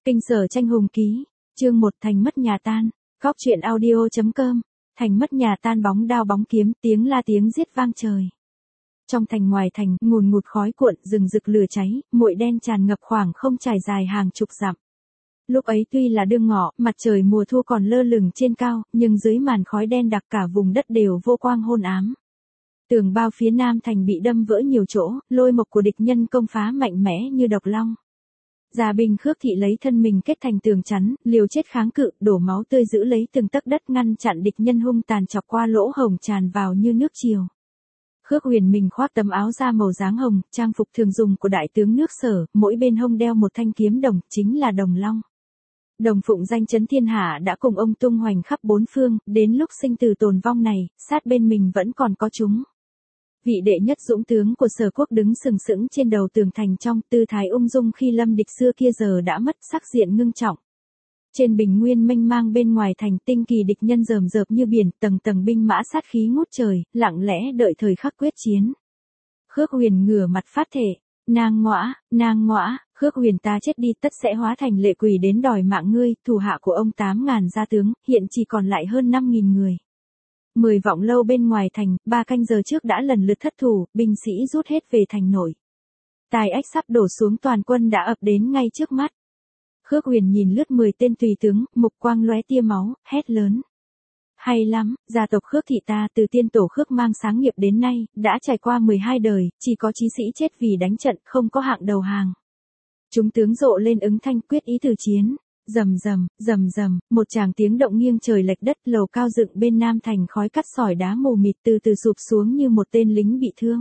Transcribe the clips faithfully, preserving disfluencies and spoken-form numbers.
Kinh Sở Tranh Hùng Ký, chương một Thành mất nhà tan, góc truyện audio chấm com, thành mất nhà tan bóng đao bóng kiếm, tiếng la tiếng giết vang trời. Trong thành ngoài thành, ngùn ngụt khói cuộn, rừng rực lửa cháy, muội đen tràn ngập khoảng không trải dài hàng chục dặm. Lúc ấy tuy là đương ngọ, mặt trời mùa thu còn lơ lửng trên cao, nhưng dưới màn khói đen đặc cả vùng đất đều vô quang hôn ám. Tường bao phía nam thành bị đâm vỡ nhiều chỗ, lôi mộc của địch nhân công phá mạnh mẽ như độc long. Gia binh Khước Thị lấy thân mình kết thành tường chắn, liều chết kháng cự, đổ máu tươi giữ lấy từng tấc đất ngăn chặn địch nhân hung tàn chọc qua lỗ hổng tràn vào như nước triều. Khước Huyền mình khoác tấm áo da màu dáng hồng, trang phục thường dùng của đại tướng nước Sở, mỗi bên hông đeo một thanh kiếm đồng, chính là Đồng Long. Đồng phụng danh chấn thiên hạ đã cùng ông tung hoành khắp bốn phương, đến lúc sinh tử tồn vong này, sát bên mình vẫn còn có chúng. Vị đệ nhất dũng tướng của Sở quốc đứng sừng sững trên đầu tường thành trong tư thái ung dung khi lâm địch xưa kia giờ đã mất sắc diện ngưng trọng. Trên bình nguyên mênh mang bên ngoài thành tinh kỳ địch nhân rờm rợp như biển, tầng tầng binh mã sát khí ngút trời, lặng lẽ đợi thời khắc quyết chiến. Khước Huyền ngửa mặt phát thệ, nàng ngõa, nàng ngõa, Khước Huyền ta chết đi tất sẽ hóa thành lệ quỷ đến đòi mạng ngươi, thủ hạ của ông tám ngàn gia tướng, hiện chỉ còn lại hơn năm nghìn người. Mười vọng lâu bên ngoài thành, ba canh giờ trước đã lần lượt thất thủ, binh sĩ rút hết về thành nội. Tai ách sắp đổ xuống toàn quân đã ập đến ngay trước mắt. Khước Huyền nhìn lướt mười tên tùy tướng, mục quang lóe tia máu, hét lớn. Hay lắm, gia tộc Khước Thị ta từ tiên tổ Khước mang sáng nghiệp đến nay, đã trải qua mười hai đời, chỉ có chí sĩ chết vì đánh trận, không có hạng đầu hàng. Chúng tướng rộ lên ứng thanh quyết ý từ chiến. Rầm rầm, rầm rầm, một tràng tiếng động nghiêng trời lệch đất, lầu cao dựng bên nam thành khói cắt sỏi đá mù mịt từ từ sụp xuống như một tên lính bị thương.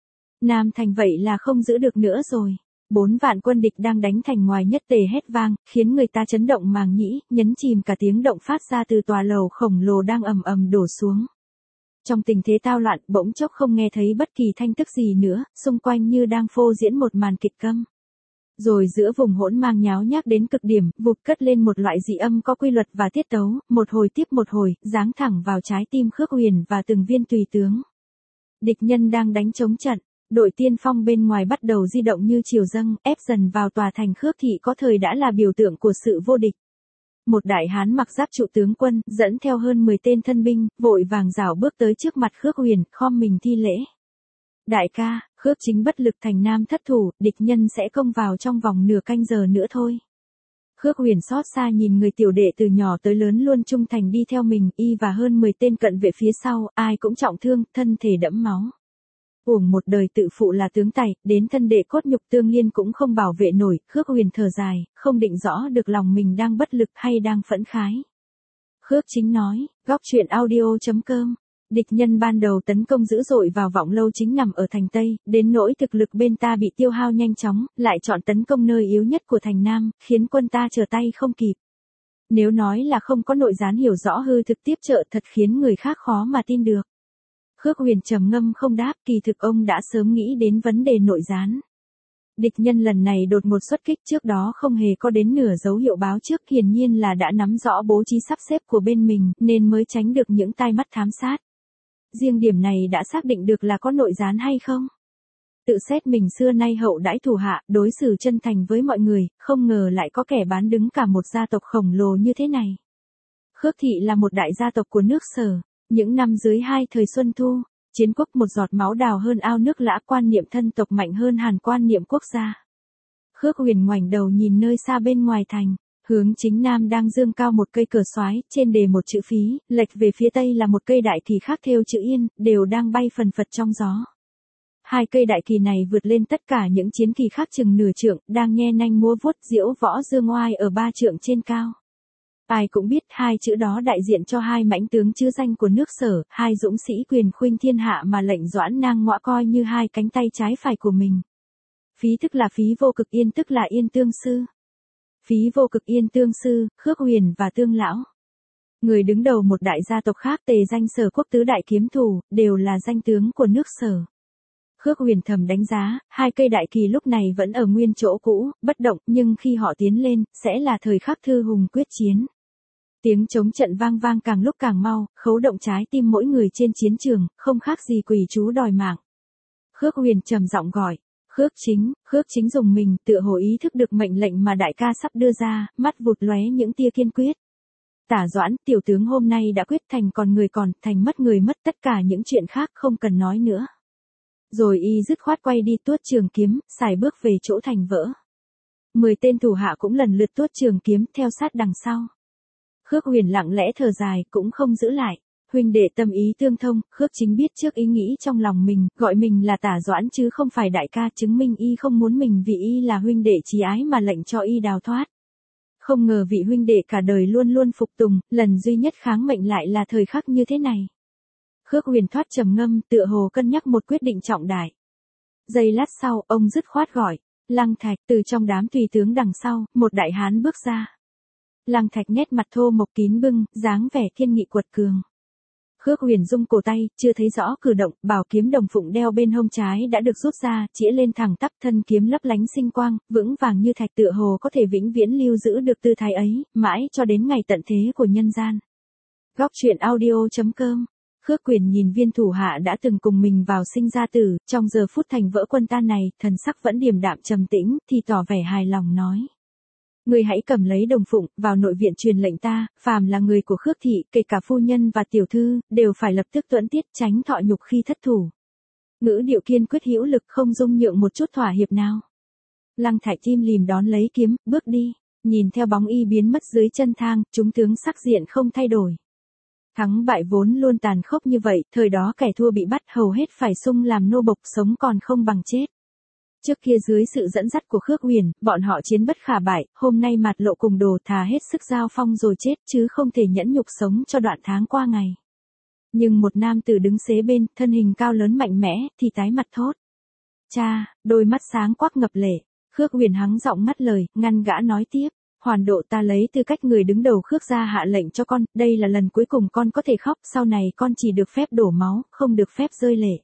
Nam thành vậy là không giữ được nữa rồi. Bốn vạn quân địch đang đánh thành ngoài nhất tề hét vang, khiến người ta chấn động màng nhĩ, nhấn chìm cả tiếng động phát ra từ tòa lầu khổng lồ đang ầm ầm đổ xuống. Trong tình thế tao loạn, bỗng chốc không nghe thấy bất kỳ thanh tức gì nữa, xung quanh như đang phô diễn một màn kịch câm. Rồi giữa vùng hỗn mang nháo nhác đến cực điểm, vụt cất lên một loại dị âm có quy luật và tiết tấu, một hồi tiếp một hồi, giáng thẳng vào trái tim Khước Huyền và từng viên tùy tướng. Địch nhân đang đánh chống trận, đội tiên phong bên ngoài bắt đầu di động như triều dâng, ép dần vào tòa thành Khước Thị có thời đã là biểu tượng của sự vô địch. Một đại hán mặc giáp trụ tướng quân, dẫn theo hơn mười tên thân binh, vội vàng rảo bước tới trước mặt Khước Huyền, khom mình thi lễ. Đại ca, Khước chính bất lực thành nam thất thủ, địch nhân sẽ công vào trong vòng nửa canh giờ nữa thôi. Khước Huyền xót xa nhìn người tiểu đệ từ nhỏ tới lớn luôn trung thành đi theo mình, y và hơn mười tên cận vệ phía sau, ai cũng trọng thương, thân thể đẫm máu. Uổng một đời tự phụ là tướng tài, đến thân đệ cốt nhục tương liên cũng không bảo vệ nổi, Khước Huyền thở dài, không định rõ được lòng mình đang bất lực hay đang phẫn khái. Khước chính nói, góc truyện audio chấm com. Địch nhân ban đầu tấn công dữ dội vào vọng lâu chính nằm ở thành Tây, đến nỗi thực lực bên ta bị tiêu hao nhanh chóng, lại chọn tấn công nơi yếu nhất của thành Nam, khiến quân ta trở tay không kịp. Nếu nói là không có nội gián hiểu rõ hư thực tiếp trợ thật khiến người khác khó mà tin được. Khước Huyền trầm ngâm không đáp, kỳ thực ông đã sớm nghĩ đến vấn đề nội gián. Địch nhân lần này đột ngột xuất kích trước đó không hề có đến nửa dấu hiệu báo trước, hiển nhiên là đã nắm rõ bố trí sắp xếp của bên mình, nên mới tránh được những tai mắt thám sát. Riêng điểm này đã xác định được là có nội gián hay không? Tự xét mình xưa nay hậu đãi thủ hạ, đối xử chân thành với mọi người, không ngờ lại có kẻ bán đứng cả một gia tộc khổng lồ như thế này. Khước Thị là một đại gia tộc của nước Sở, những năm dưới hai thời Xuân Thu, chiến quốc một giọt máu đào hơn ao nước lã, quan niệm thân tộc mạnh hơn hàn quan niệm quốc gia. Khước Huyền ngoảnh đầu nhìn nơi xa bên ngoài thành. Hướng chính nam đang dương cao một cây cờ soái, trên đề một chữ phí, lệch về phía tây là một cây đại kỳ khác thêu chữ yên, đều đang bay phần phật trong gió. Hai cây đại kỳ này vượt lên tất cả những chiến kỳ khác chừng nửa trượng, đang nhe nanh múa vuốt diễu võ dương oai ở ba trượng trên cao. Ai cũng biết hai chữ đó đại diện cho hai mãnh tướng chữ danh của nước Sở, hai dũng sĩ quyền khuynh thiên hạ mà lệnh Doãn Nang ngõa coi như hai cánh tay trái phải của mình. Phí tức là Phí Vô Cực, Yên tức là Yên Tương Sư. Phí Vô Cực, Yên Tương Sư, Khước Huyền và Tương Lão. Người đứng đầu một đại gia tộc khác tề danh Sở quốc tứ đại kiếm thủ, đều là danh tướng của nước Sở. Khước Huyền thầm đánh giá, hai cây đại kỳ lúc này vẫn ở nguyên chỗ cũ, bất động, nhưng khi họ tiến lên, sẽ là thời khắc thư hùng quyết chiến. Tiếng chống trận vang vang càng lúc càng mau, khấu động trái tim mỗi người trên chiến trường, không khác gì quỷ chú đòi mạng. Khước Huyền trầm giọng gọi, Khước Chính, Khước Chính dùng mình, tựa hồ ý thức được mệnh lệnh mà đại ca sắp đưa ra, mắt vụt lóe những tia kiên quyết. Tả Doãn, tiểu tướng hôm nay đã quyết thành còn người còn, thành mất người mất, tất cả những chuyện khác không cần nói nữa. Rồi y dứt khoát quay đi tuốt trường kiếm, xài bước về chỗ thành vỡ. Mười tên thủ hạ cũng lần lượt tuốt trường kiếm, theo sát đằng sau. Khước Huyền lặng lẽ thở dài, cũng không giữ lại. Huynh đệ tâm ý tương thông, Khước Chính biết trước ý nghĩ trong lòng mình, gọi mình là Tả Doãn chứ không phải đại ca, chứng minh y không muốn mình vì y là huynh đệ chí ái mà lệnh cho y đào thoát. Không ngờ vị huynh đệ cả đời luôn luôn phục tùng, lần duy nhất kháng mệnh lại là thời khắc như thế này. Khước Huyền thoát trầm ngâm, tựa hồ cân nhắc một quyết định trọng đại. Giây lát sau, ông dứt khoát gọi, Lăng Thạch, từ trong đám tùy tướng đằng sau, một đại hán bước ra. Lăng Thạch nét mặt thô mộc kín bưng, dáng vẻ kiên nghị quật cường. Khước Huyền rung cổ tay, chưa thấy rõ cử động, bảo kiếm đồng phụng đeo bên hông trái đã được rút ra, chĩa lên thẳng tắp, thân kiếm lấp lánh sinh quang, vững vàng như thạch, tựa hồ có thể vĩnh viễn lưu giữ được tư thái ấy, mãi cho đến ngày tận thế của nhân gian. Góc truyện audio chấm com. Khước Quyền nhìn viên thủ hạ đã từng cùng mình vào sinh ra tử, trong giờ phút thành vỡ quân tan này, thần sắc vẫn điềm đạm trầm tĩnh, thì tỏ vẻ hài lòng nói. Ngươi hãy cầm lấy đồng phụng, vào nội viện truyền lệnh ta, phàm là người của Khước thị, kể cả phu nhân và tiểu thư, đều phải lập tức tuẫn tiết, tránh thọ nhục khi thất thủ. Ngữ điệu kiên quyết hữu lực, không dung nhượng một chút thỏa hiệp nào. Lăng Thạch tim lìm đón lấy kiếm, bước đi, nhìn theo bóng y biến mất dưới chân thang, chúng tướng sắc diện không thay đổi. Thắng bại vốn luôn tàn khốc như vậy, thời đó kẻ thua bị bắt hầu hết phải sung làm nô bộc, sống còn không bằng chết. Trước kia dưới sự dẫn dắt của Khước Huyền, bọn họ chiến bất khả bại, hôm nay mặt lộ cùng đồ, thà hết sức giao phong rồi chết, chứ không thể nhẫn nhục sống cho đoạn tháng qua ngày. Nhưng một nam tử đứng xế bên, thân hình cao lớn mạnh mẽ, thì tái mặt thốt. Cha, đôi mắt sáng quắc ngập lệ. Khước Huyền hắng giọng ngắt lời, ngăn gã nói tiếp. Hoàn độ, ta lấy tư cách người đứng đầu Khước gia hạ lệnh cho con, đây là lần cuối cùng con có thể khóc, sau này con chỉ được phép đổ máu, không được phép rơi lệ.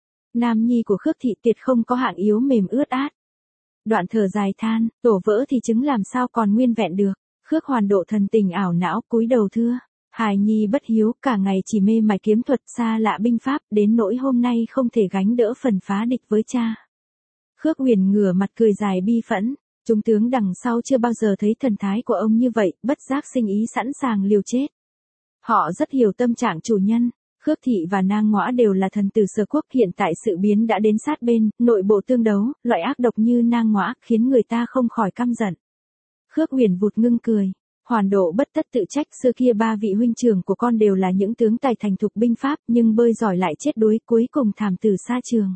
Nam nhi của Khước thị tuyệt không có hạng yếu mềm ướt át. Đoạn thở dài than, tổ vỡ thì chứng làm sao còn nguyên vẹn được. Khước Hoàn độ thần tình ảo não, cúi đầu thưa. Hài nhi bất hiếu, cả ngày chỉ mê mải kiếm thuật, xa lạ binh pháp, đến nỗi hôm nay không thể gánh đỡ phần phá địch với cha. Khước Huyền ngửa mặt cười dài bi phẫn. Chúng tướng đằng sau chưa bao giờ thấy thần thái của ông như vậy, bất giác sinh ý sẵn sàng liều chết. Họ rất hiểu tâm trạng chủ nhân. Khước thị và Nang Ngõa đều là thần tử Sở quốc, hiện tại sự biến đã đến sát bên, nội bộ tương đấu, loại ác độc như Nang Ngõa khiến người ta không khỏi căm giận. Khước Huyền vụt ngưng cười. Hoàn độ bất tất tự trách, xưa kia ba vị huynh trưởng của con đều là những tướng tài thành thục binh pháp, nhưng bơi giỏi lại chết đuối, cuối cùng thảm tử xa trường.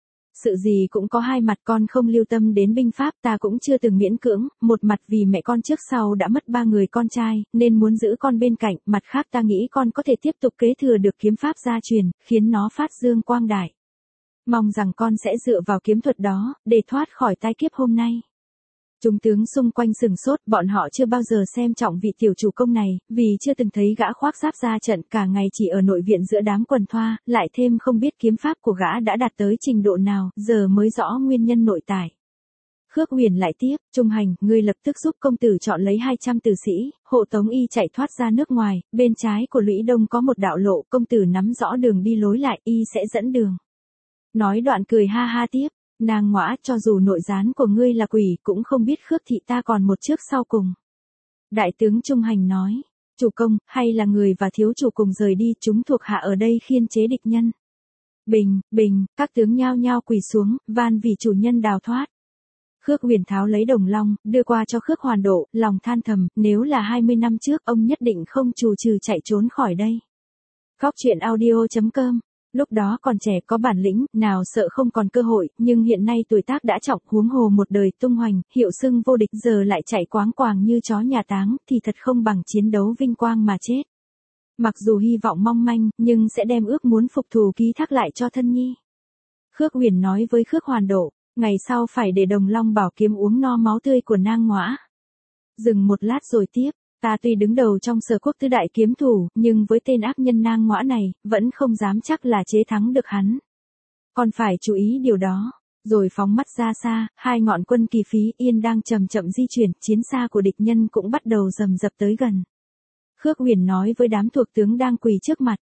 Sự gì cũng có hai mặt, con không lưu tâm đến binh pháp, ta cũng chưa từng miễn cưỡng, một mặt vì mẹ con trước sau đã mất ba người con trai, nên muốn giữ con bên cạnh, mặt khác ta nghĩ con có thể tiếp tục kế thừa được kiếm pháp gia truyền, khiến nó phát dương quang đại. Mong rằng con sẽ dựa vào kiếm thuật đó, để thoát khỏi tai kiếp hôm nay. Chúng tướng xung quanh sừng sốt, bọn họ chưa bao giờ xem trọng vị tiểu chủ công này, vì chưa từng thấy gã khoác giáp ra trận, cả ngày chỉ ở nội viện giữa đám quần thoa, lại thêm không biết kiếm pháp của gã đã đạt tới trình độ nào, giờ mới rõ nguyên nhân nội tại. Khước Huyền lại tiếp, Trung Hành, ngươi lập tức giúp công tử chọn lấy hai trăm tử sĩ, hộ tống y chạy thoát ra nước ngoài, bên trái của Lũy Đông có một đạo lộ, công tử nắm rõ đường đi lối lại, y sẽ dẫn đường. Nói đoạn cười ha ha tiếp. Nang Ngõa, cho dù nội gián của ngươi là quỷ, cũng không biết Khước thị ta còn một trước sau cùng. Đại tướng Trung Hành nói, chủ công, hay là người và thiếu chủ cùng rời đi, chúng thuộc hạ ở đây khiên chế địch nhân. Bình, bình, các tướng nhao nhao quỳ xuống, van vì chủ nhân đào thoát. Khước Huyền tháo lấy đồng long, đưa qua cho Khước Hoàn độ, lòng than thầm, nếu là hai mươi năm trước, ông nhất định không trù trừ chạy trốn khỏi đây. Góc truyện audio chấm com. Lúc đó còn trẻ có bản lĩnh, nào sợ không còn cơ hội, nhưng hiện nay tuổi tác đã trọng, huống hồ một đời tung hoành, hiệu xưng vô địch, giờ lại chạy quáng quàng như chó nhà táng, thì thật không bằng chiến đấu vinh quang mà chết. Mặc dù hy vọng mong manh, nhưng sẽ đem ước muốn phục thù ký thác lại cho thân nhi. Khước Huyền nói với Khước Hoàn độ, ngày sau phải để đồng long bảo kiếm uống no máu tươi của Nang Ngõa. Dừng một lát rồi tiếp. Ta tuy đứng đầu trong Sở quốc tứ đại kiếm thủ, nhưng với tên ác nhân Nang Ngõa này, vẫn không dám chắc là chế thắng được hắn. Còn phải chú ý điều đó. Rồi phóng mắt ra xa, hai ngọn quân kỳ phí yên đang chậm chậm di chuyển, chiến xa của địch nhân cũng bắt đầu rầm rập tới gần. Khước Huyền nói với đám thuộc tướng đang quỳ trước mặt,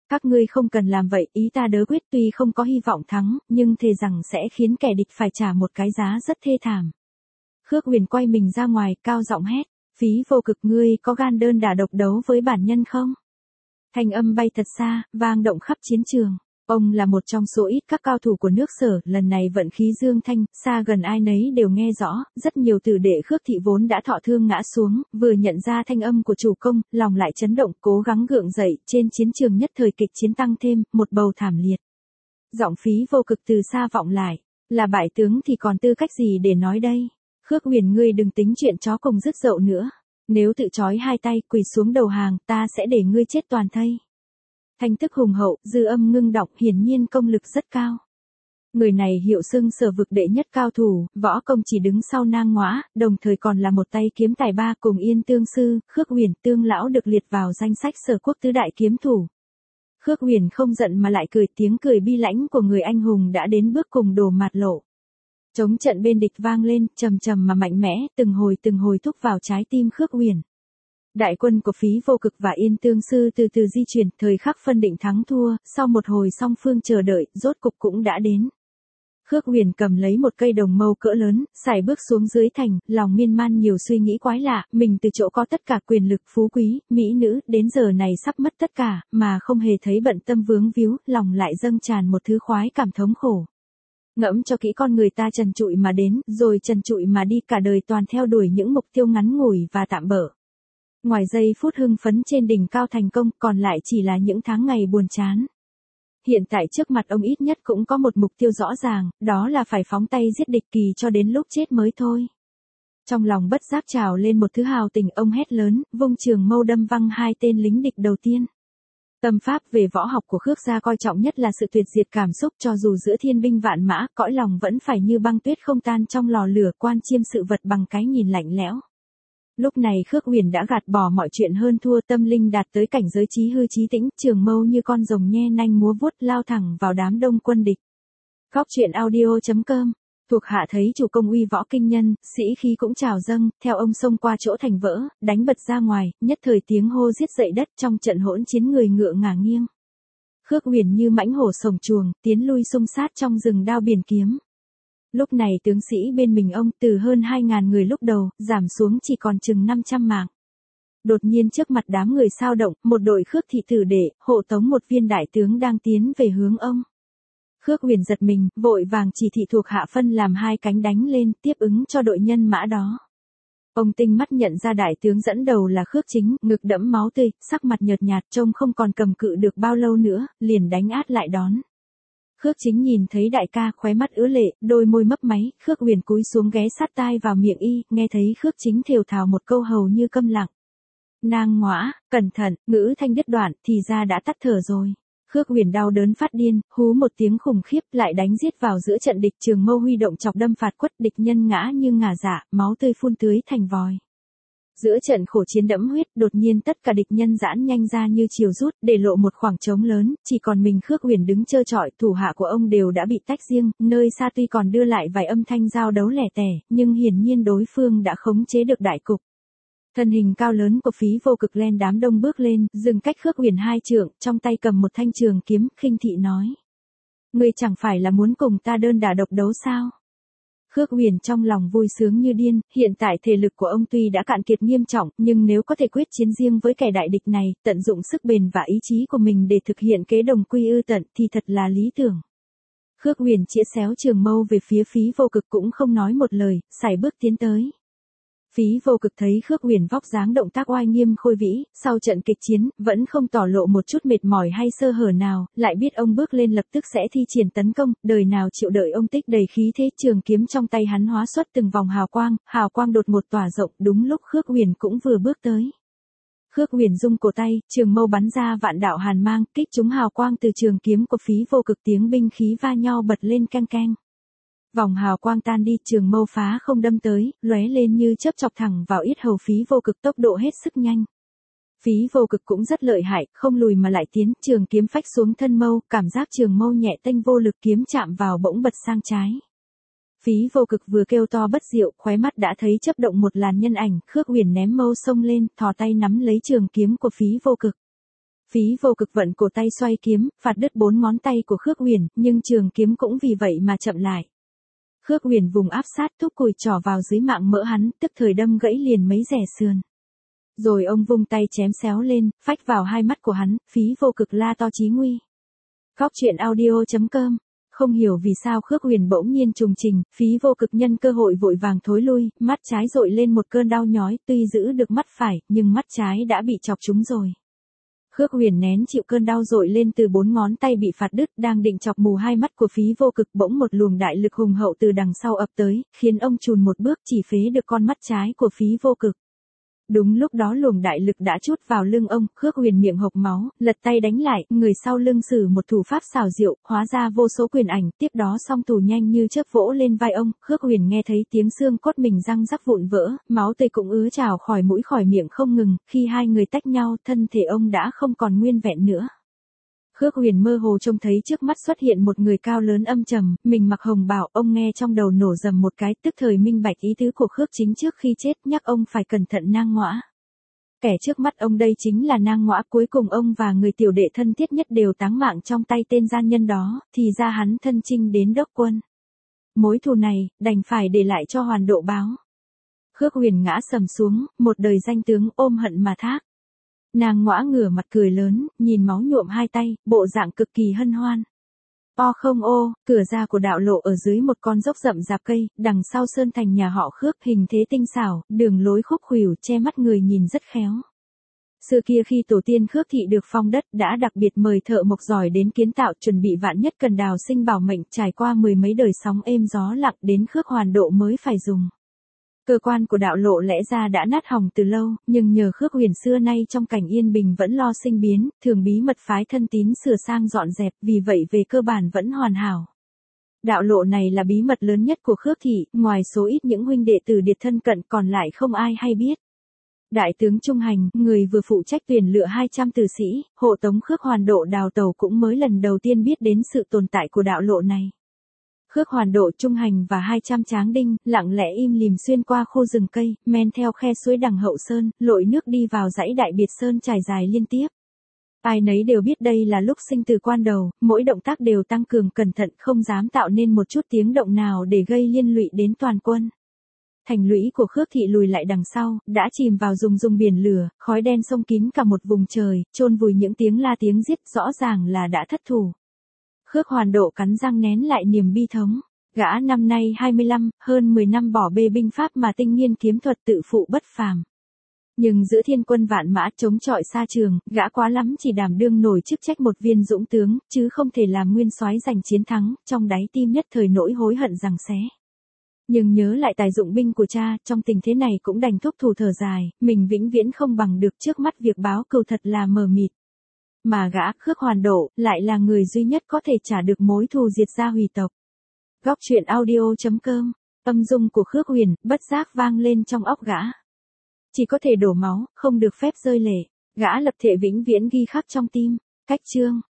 Các ngươi không cần làm vậy, ý ta đớ quyết tuy không có hy vọng thắng, nhưng thề rằng sẽ khiến kẻ địch phải trả một cái giá rất thê thảm. Khước Huyền quay mình ra ngoài, cao giọng hét, Phí Vô Cực, ngươi có gan đơn đả độc đấu với bản nhân không? Thanh âm bay thật xa, vang động khắp chiến trường. Ông là một trong số ít các cao thủ của nước Sở, lần này vận khí dương thanh, xa gần ai nấy đều nghe rõ, rất nhiều tử đệ Khước thị vốn đã thọ thương ngã xuống, vừa nhận ra thanh âm của chủ công, lòng lại chấn động, cố gắng gượng dậy, trên chiến trường nhất thời kịch chiến tăng thêm, một bầu thảm liệt. Giọng Phí Vô Cực từ xa vọng lại, là bại tướng thì còn tư cách gì để nói đây? Khước Huyền, ngươi đừng tính chuyện chó cùng rứt dậu nữa. Nếu tự trói hai tay, quỳ xuống đầu hàng, ta sẽ để ngươi chết toàn thây. Thanh thức hùng hậu, dư âm ngưng đọng, hiển nhiên công lực rất cao. Người này hiệu xưng Sở vực đệ nhất cao thủ, võ công chỉ đứng sau Nang Ngõa, đồng thời còn là một tay kiếm tài ba cùng Yên Tương sư, Khước Huyền, Tương lão được liệt vào danh sách Sở quốc tứ đại kiếm thủ. Khước Huyền không giận mà lại cười, tiếng cười bi lãnh của người anh hùng đã đến bước cùng đổ mạt lộ. Chống trận bên địch vang lên, trầm trầm mà mạnh mẽ, từng hồi từng hồi thúc vào trái tim Khước Huyền. Đại quân của Phí Vô Cực và Yên Tương sư từ từ di chuyển, thời khắc phân định thắng thua, sau một hồi song phương chờ đợi, rốt cục cũng đã đến. Khước Huyền cầm lấy một cây đồng mâu cỡ lớn, sải bước xuống dưới thành, lòng miên man nhiều suy nghĩ quái lạ, mình từ chỗ có tất cả quyền lực, phú quý, mỹ nữ, đến giờ này sắp mất tất cả, mà không hề thấy bận tâm vướng víu, lòng lại dâng tràn một thứ khoái cảm thống khổ. Ngẫm cho kỹ, con người ta trần trụi mà đến, rồi trần trụi mà đi, cả đời toàn theo đuổi những mục tiêu ngắn ngủi và tạm bợ. Ngoài giây phút hưng phấn trên đỉnh cao thành công, còn lại chỉ là những tháng ngày buồn chán. Hiện tại trước mặt ông ít nhất cũng có một mục tiêu rõ ràng, đó là phải phóng tay giết địch kỳ cho đến lúc chết mới thôi. Trong lòng bất giác trào lên một thứ hào tình, ông hét lớn, vung trường mâu đâm văng hai tên lính địch đầu tiên. Tâm pháp về võ học của Khước gia coi trọng nhất là sự tuyệt diệt cảm xúc, cho dù giữa thiên binh vạn mã, cõi lòng vẫn phải như băng tuyết không tan trong lò lửa, quan chiêm sự vật bằng cái nhìn lạnh lẽo. Lúc này Khước Huyền đã gạt bỏ mọi chuyện hơn thua, tâm linh đạt tới cảnh giới trí hư trí tĩnh, trường mâu như con rồng nhe nanh múa vuốt lao thẳng vào đám đông quân địch. Góc truyện audio chấm com. Thuộc hạ thấy chủ công uy võ kinh nhân, sĩ khí cũng trào dâng, theo ông xông qua chỗ thành vỡ, đánh bật ra ngoài, nhất thời tiếng hô giết dậy đất, trong trận hỗn chiến người ngựa ngả nghiêng. Khước Huyền như mãnh hổ sổng chuồng, tiến lui xung sát trong rừng đao biển kiếm. Lúc này tướng sĩ bên mình ông từ hơn hai ngàn người lúc đầu, giảm xuống chỉ còn chừng năm trăm mạng. Đột nhiên trước mặt đám người sao động, một đội Khước thị tử đệ, hộ tống một viên đại tướng đang tiến về hướng ông. Khước Huyền giật mình, vội vàng chỉ thị thuộc hạ phân làm hai cánh đánh lên, tiếp ứng cho đội nhân mã đó. Ông tinh mắt nhận ra đại tướng dẫn đầu là Khước Chính, ngực đẫm máu tươi, sắc mặt nhợt nhạt, trông không còn cầm cự được bao lâu nữa, liền đánh át lại đón. Khước Chính nhìn thấy đại ca, khóe mắt ứa lệ, đôi môi mấp máy, Khước Huyền cúi xuống ghé sát tai vào miệng y, nghe thấy Khước Chính thều thào một câu hầu như câm lặng. Nang Ngõa, cẩn thận, ngữ thanh đứt đoạn, thì ra đã tắt thở rồi. Khước Huyền đau đớn phát điên, hú một tiếng khủng khiếp, lại đánh giết vào giữa trận địch, trường mâu huy động chọc đâm phạt quất, địch nhân ngã như ngả dạ, máu tươi phun tưới thành vòi. Giữa trận khổ chiến đẫm huyết, đột nhiên tất cả địch nhân giãn nhanh ra như chiều rút, để lộ một khoảng trống lớn, chỉ còn mình Khước Huyền đứng trơ trọi, thủ hạ của ông đều đã bị tách riêng, nơi xa tuy còn đưa lại vài âm thanh giao đấu lẻ tẻ, nhưng hiển nhiên đối phương đã khống chế được đại cục. Thân hình cao lớn của Phí Vô Cực len đám đông bước lên, dừng cách Khước Huyền hai trượng, trong tay cầm một thanh trường kiếm, khinh thị nói: "Ngươi chẳng phải là muốn cùng ta đơn đả độc đấu sao?" Khước Huyền trong lòng vui sướng như điên, hiện tại thể lực của ông tuy đã cạn kiệt nghiêm trọng, nhưng nếu có thể quyết chiến riêng với kẻ đại địch này, tận dụng sức bền và ý chí của mình để thực hiện kế đồng quy ư tận, thì thật là lý tưởng. Khước Huyền chĩa xéo trường mâu về phía Phí Vô Cực, cũng không nói một lời, sải bước tiến tới. Phí Vô Cực thấy Khước Huyền vóc dáng động tác oai nghiêm khôi vĩ, sau trận kịch chiến, vẫn không tỏ lộ một chút mệt mỏi hay sơ hở nào, lại biết ông bước lên lập tức sẽ thi triển tấn công, đời nào chịu đợi ông tích đầy khí thế, trường kiếm trong tay hắn hóa xuất từng vòng hào quang, hào quang đột ngột tỏa rộng, đúng lúc Khước Huyền cũng vừa bước tới. Khước Huyền rung cổ tay, trường mâu bắn ra vạn đạo hàn mang, kích trúng hào quang từ trường kiếm của Phí Vô Cực, tiếng binh khí va nhau bật lên keng keng. Vòng hào quang tan đi, trường mâu phá không đâm tới, lóe lên như chớp chọc thẳng vào yết hầu Phí Vô Cực, tốc độ hết sức nhanh. Phí Vô Cực cũng rất lợi hại, không lùi mà lại tiến, trường kiếm phách xuống thân mâu, cảm giác trường mâu nhẹ tênh vô lực, kiếm chạm vào bỗng bật sang trái. Phí Vô Cực vừa kêu to bất diệu, khóe mắt đã thấy chớp động một làn nhân ảnh, Khước Huyền ném mâu xông lên, thò tay nắm lấy trường kiếm của Phí Vô Cực. Phí Vô Cực vận cổ tay xoay kiếm, phạt đứt bốn ngón tay của Khước Huyền, nhưng trường kiếm cũng vì vậy mà chậm lại. Khước Huyền vùng áp sát thúc cùi trỏ vào dưới mạng mỡ hắn, tức thời đâm gãy liền mấy rẻ sườn. Rồi ông vung tay chém xéo lên, phách vào hai mắt của hắn, Phí Vô Cực la to chí nguy. Góc truyện audio chấm com. Không hiểu vì sao Khước Huyền bỗng nhiên trùng trình, Phí Vô Cực nhân cơ hội vội vàng thối lui, mắt trái dội lên một cơn đau nhói, tuy giữ được mắt phải, nhưng mắt trái đã bị chọc trúng rồi. Khước Huyền nén chịu cơn đau dội lên từ bốn ngón tay bị phạt đứt, đang định chọc mù hai mắt của Phí Vô Cực, bỗng một luồng đại lực hùng hậu từ đằng sau ập tới, khiến ông chùn một bước chỉ phế được con mắt trái của Phí Vô Cực. Đúng lúc đó luồng đại lực đã trút vào lưng ông, Khước Huyền miệng hộc máu, lật tay đánh lại, người sau lưng sử một thủ pháp xảo diệu, hóa ra vô số quyền ảnh, tiếp đó song thủ nhanh như chớp vỗ lên vai ông, Khước Huyền nghe thấy tiếng xương cốt mình răng rắc vụn vỡ, máu tươi cũng ứa trào khỏi mũi khỏi miệng không ngừng, khi hai người tách nhau, thân thể ông đã không còn nguyên vẹn nữa. Khước Huyền mơ hồ trông thấy trước mắt xuất hiện một người cao lớn âm trầm, mình mặc hồng bào, ông nghe trong đầu nổ rầm một cái, tức thời minh bạch ý tứ của Khước Chính trước khi chết, nhắc ông phải cẩn thận Nang Ngõa. Kẻ trước mắt ông đây chính là Nang Ngõa, cuối cùng ông và người tiểu đệ thân thiết nhất đều táng mạng trong tay tên gian nhân đó, thì ra hắn thân chinh đến đốc quân. Mối thù này, đành phải để lại cho Hoàn Độ báo. Khước Huyền ngã sầm xuống, một đời danh tướng ôm hận mà thác. Nang Ngõa ngửa mặt cười lớn, nhìn máu nhuộm hai tay, bộ dạng cực kỳ hân hoan. O không ô, cửa ra của đạo lộ ở dưới một con dốc rậm rạp cây, đằng sau sơn thành nhà họ Khước, hình thế tinh xảo, đường lối khúc khuỷu, che mắt người nhìn rất khéo. Xưa kia khi tổ tiên Khước thị được phong đất, đã đặc biệt mời thợ mộc giỏi đến kiến tạo, chuẩn bị vạn nhất cần đào sinh bảo mệnh, trải qua mười mấy đời sóng êm gió lặng, đến Khước Hoàn Độ mới phải dùng. Cơ quan của đạo lộ lẽ ra đã nát hỏng từ lâu, nhưng nhờ Khước Huyền xưa nay trong cảnh yên bình vẫn lo sinh biến, thường bí mật phái thân tín sửa sang dọn dẹp, vì vậy về cơ bản vẫn hoàn hảo. Đạo lộ này là bí mật lớn nhất của Khước thị, ngoài số ít những huynh đệ tử điệt thân cận còn lại không ai hay biết. Đại tướng Trung Hành, người vừa phụ trách tuyển lựa hai trăm tử sĩ, hộ tống Khước Hoàn Độ đào tàu cũng mới lần đầu tiên biết đến sự tồn tại của đạo lộ này. Khước Hoàn Độ, Trung Hành và hai trăm tráng đinh, lặng lẽ im lìm xuyên qua khu rừng cây, men theo khe suối đằng hậu sơn, lội nước đi vào dãy Đại Biệt Sơn trải dài liên tiếp. Ai nấy đều biết đây là lúc sinh từ quan đầu, mỗi động tác đều tăng cường cẩn thận, không dám tạo nên một chút tiếng động nào để gây liên lụy đến toàn quân. Thành lũy của Khước thị lùi lại đằng sau, đã chìm vào rùng rùng biển lửa, khói đen xông kín cả một vùng trời, chôn vùi những tiếng la tiếng giết, rõ ràng là đã thất thủ. Khước Hoàn Độ cắn răng nén lại niềm bi thống. Gã năm nay hai mươi lăm, hơn mười năm bỏ bê binh pháp mà tinh nghiên kiếm thuật tự phụ bất phàm. Nhưng giữa thiên quân vạn mã chống chọi xa trường, gã quá lắm chỉ đảm đương nổi chức trách một viên dũng tướng, chứ không thể làm nguyên soái giành chiến thắng, trong đáy tim nhất thời nỗi hối hận giằng xé. Nhưng nhớ lại tài dụng binh của cha, trong tình thế này cũng đành thúc thủ thở dài, mình vĩnh viễn không bằng được, trước mắt việc báo cừu thật là mờ mịt. Mà gã Khước Hoàn Độ lại là người duy nhất có thể trả được mối thù diệt gia hủy tộc. Góc truyện audio chấm com. Âm dung của Khước Huyền bất giác vang lên trong óc gã. Chỉ có thể đổ máu, không được phép rơi lệ. Gã lập thể vĩnh viễn ghi khắc trong tim. Cách chương.